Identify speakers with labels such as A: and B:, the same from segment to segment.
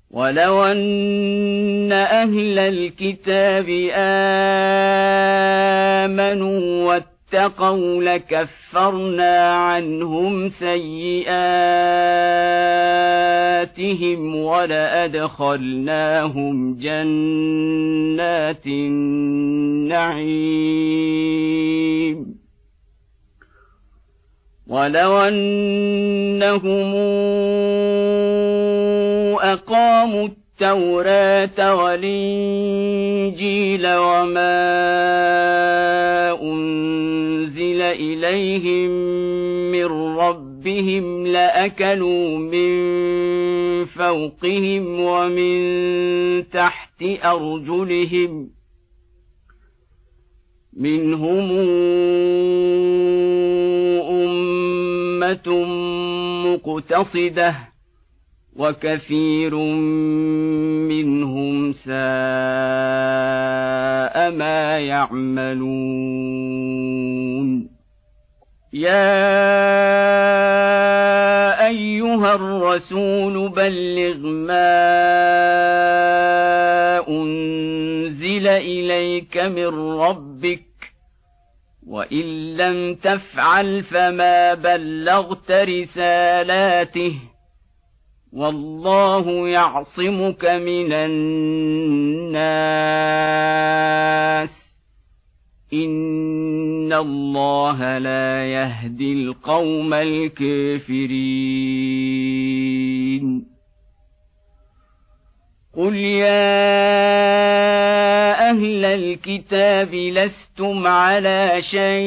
A: ولو أن أهل الكتاب آمنوا واتقوا لكفرنا عنهم سيئاتهم ولأدخلناهم جنات النعيم ولو أنهم أقاموا التوراة والإنجيل وما أنزل إليهم من ربهم لأكلوا من فوقهم ومن تحت أرجلهم منهم أمة مقتصدة وكثير منهم ساء ما يعملون يا أيها الرسول بلغ ما أنزل إليك من ربك وإن لم تفعل فما بلغت رسالاته والله يعصمك من الناس إن الله لا يهدي القوم الكافرين قل يا أهل الكتاب لستم على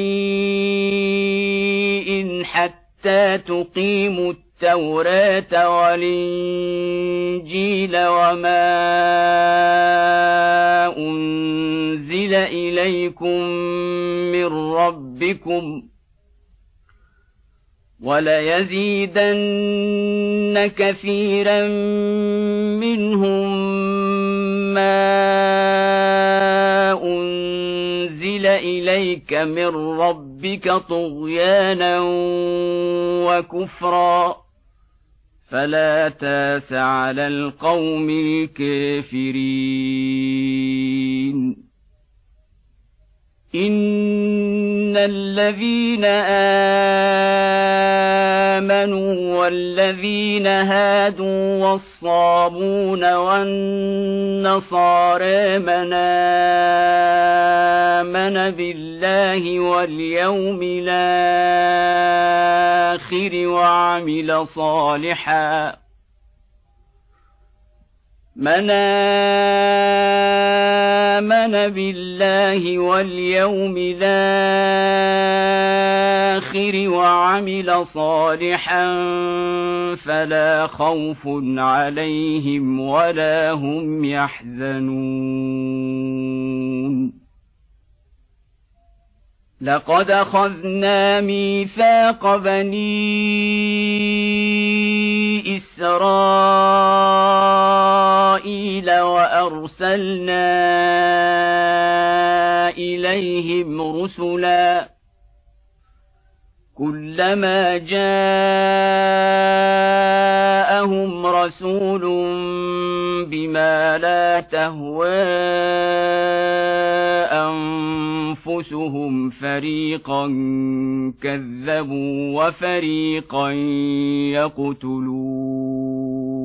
A: شيء حتى تقيموا التوراة والإنجيل وما أنزل إليكم من ربكم وليزيدن كثيرا منهم ما أنزل إليك من ربك طغيانا وكفرا فلا تاس على القوم الكافرين إن الذين آمنوا والذين هادوا والصابون والنصارى من آمن بالله واليوم الآخر وعمل صالحا من آمن بالله واليوم الآخر وعمل صالحا فلا خوف عليهم ولا هم يحزنون لقد أخذنا ميثاق بني إسرائيل وأرسلنا إليهم رسلا كلما جاءهم رسول بما لا تهوى أنفسهم فريقا كذبوا وفريقا يقتلون